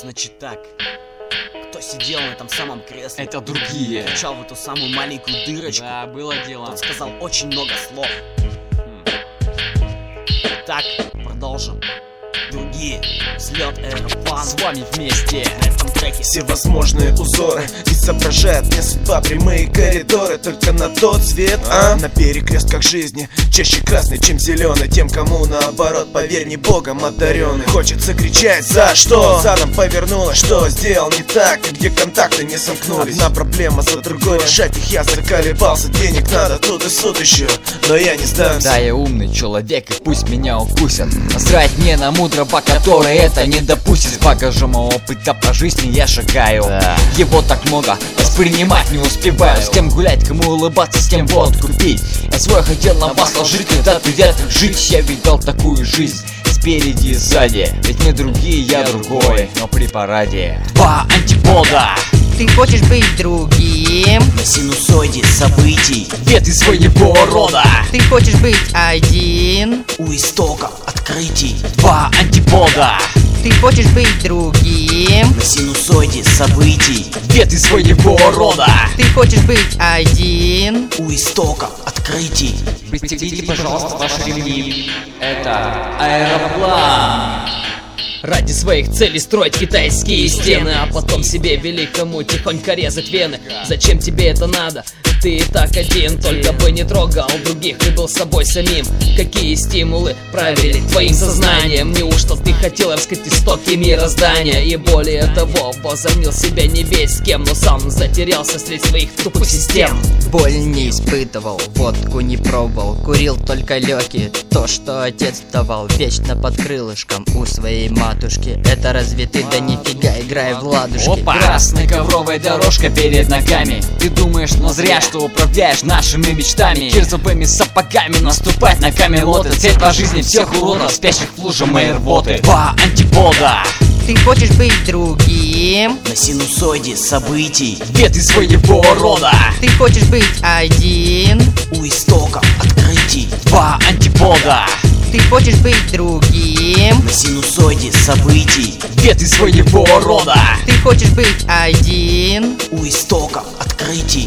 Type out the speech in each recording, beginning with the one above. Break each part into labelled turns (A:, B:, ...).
A: Значит так, кто сидел на этом самом кресле?
B: Это другие.
A: Кричал в эту самую маленькую дырочку.
B: Да, было дело.
A: Тот сказал очень много слов. Так, продолжим. Другие. Взлет Аэроплан.
B: С вами вместе.
A: На этом треке
C: Всевозможные узоры изображают мне судьба, прямые коридоры. Только на тот свет, на перекрестках жизни чаще красный, чем зеленый. Тем, кому наоборот, поверь, не богом одаренный. Хочется кричать, за что? Задом повернулось, что сделал не так, и где контакты не сомкнулись. Одна проблема за другой, решать их я заколебался. Денег надо тут и суд еще, но я не сдамся.
B: Да, я умный человек, и пусть меня укусят. Насрать мне на мудрого, который это не допустит. С багажом опыта по жизни я шагаю. Его так много, воспринимать не успеваю. С кем гулять, кому улыбаться, с кем водку пить. Я свой хотел на вас ложить, когда ты жить. Я видал такую жизнь спереди и сзади. Ведь мы другие, я другой, но при параде два антипода.
D: Ты хочешь быть другим?
A: на синусоиде событий.
B: Ветви своего рода.
D: Ты хочешь быть один?
A: У истоков открытий.
B: Два антипода.
D: Ты хочешь быть другим?
A: На синусоиде событий.
B: Ветви своего рода.
D: Ты хочешь быть один?
A: У истоков открытий.
B: Пристегните, пожалуйста, ваши ремни. Это Аэроплан. Ради своих целей строить китайские стены, а потом себе великому тихонько резать вены. Зачем тебе это надо? Ты и так один, только бы не трогал других и был собой самим. Какие стимулы правили твоим сознанием? Неужто ты хотел раскрыть истоки мироздания? И более того, возомнил себя не весь с кем, но сам затерялся среди своих тупых систем.
D: Боль не испытывал, водку не пробовал, курил только легкие. То, что отец давал, вечно под крылышком у своей матушки. Это разве ты? Да нифига, играй в ладушки.
B: Опа! Красная ковровая дорожка перед ногами. Ты думаешь, но зря, что управляешь нашими мечтами. Кирзовыми сапогами наступать на камелоты. Цель по жизни всех уродов, спящих в луже моей рвоты. Два антипода.
D: Ты хочешь быть другим?
A: На синусоиде событий.
B: Ветви своего рода.
D: Ты хочешь быть один?
A: У истоков открытий.
B: Два антипода.
D: Ты хочешь быть другим?
A: На синусоиде событий.
B: Ветви своего рода.
D: Ты хочешь быть один?
A: У истоков открытий.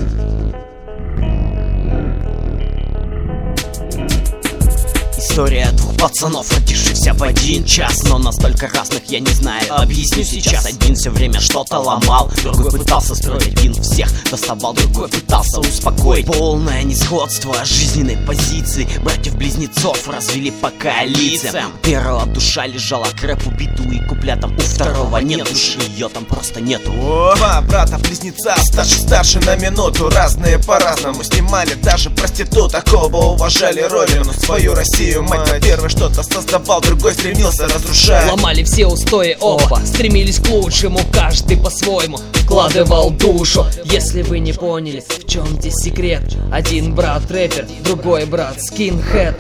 A: История двух пацанов, родившихся в один час, но настолько разных, я не знаю, объясню сейчас. Один все время что-то ломал, другой пытался строить вин всех доставал, другой пытался успокоить. Полное несходство жизненной позиции. Братьев-близнецов развели по коалициям. У первого душа лежала крэп убитую и куплятом, у второго нет души, ее там просто нету.
C: Два брата-близнеца, старше на минуту. Разные по-разному снимали даже проституток. Оба уважали родину, свою Россию, мать. Первый что-то создавал, другой стремился разрушать.
B: Ломали все устои оба, стремились к лучшему, каждый по-своему вкладывал душу. Если вы не поняли, в чем здесь секрет: один брат рэпер, другой брат скинхед.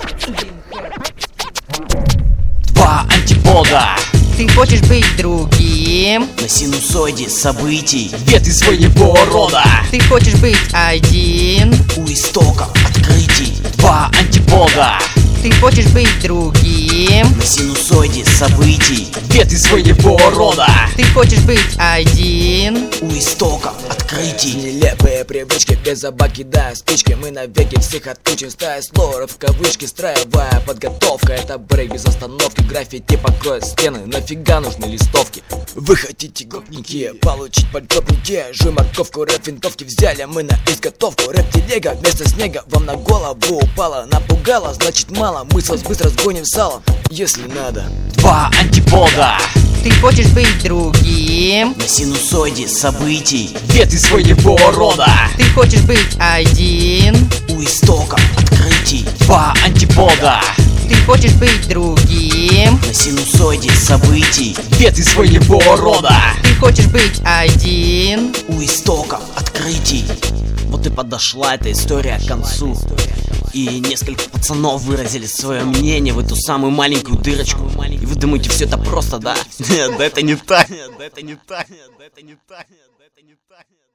B: Два антипода.
D: Ты хочешь быть другим?
A: На синусоиде событий.
B: Ветви своего рода.
D: Ты хочешь быть один?
A: У истоков открытий.
B: Два антипода.
D: Ты хочешь быть другим?
A: На синусоиде событий.
B: Ветви своего рода.
D: Ты хочешь быть один?
A: У истоков открытий.
E: Нелепые привычки, без заба кидая спички. Мы навеки всех отключим, стая слоров в кавычки. Строевая подготовка, это брейк без остановки. Граффити покроет стены, нафига нужны листовки? Вы хотите, гопники, получить подгопники? Жуй морковку, рэп винтовки взяли мы на изготовку. Рэп-телега вместо снега вам на голову упала. Напугала, значит мало, мы с вас быстро сгоним салом, если надо.
B: Два антипода.
D: Ты хочешь быть другим?
A: На синусоиде событий.
B: Ветви своего рода.
D: Ты хочешь быть один?
A: У истоков открытий.
B: Два антипода.
D: Ты хочешь быть другим?
A: На синусоиде событий.
B: Ветви своего рода.
D: Ты хочешь быть один?
A: У истоков открытий. Вот и подошла эта история к концу. И несколько пацанов выразили свое мнение в эту самую маленькую дырочку. И вы думаете, все это просто, да? Нет, да это не так. Нет, да это не так. Нет, да это не так. Нет, да это не так.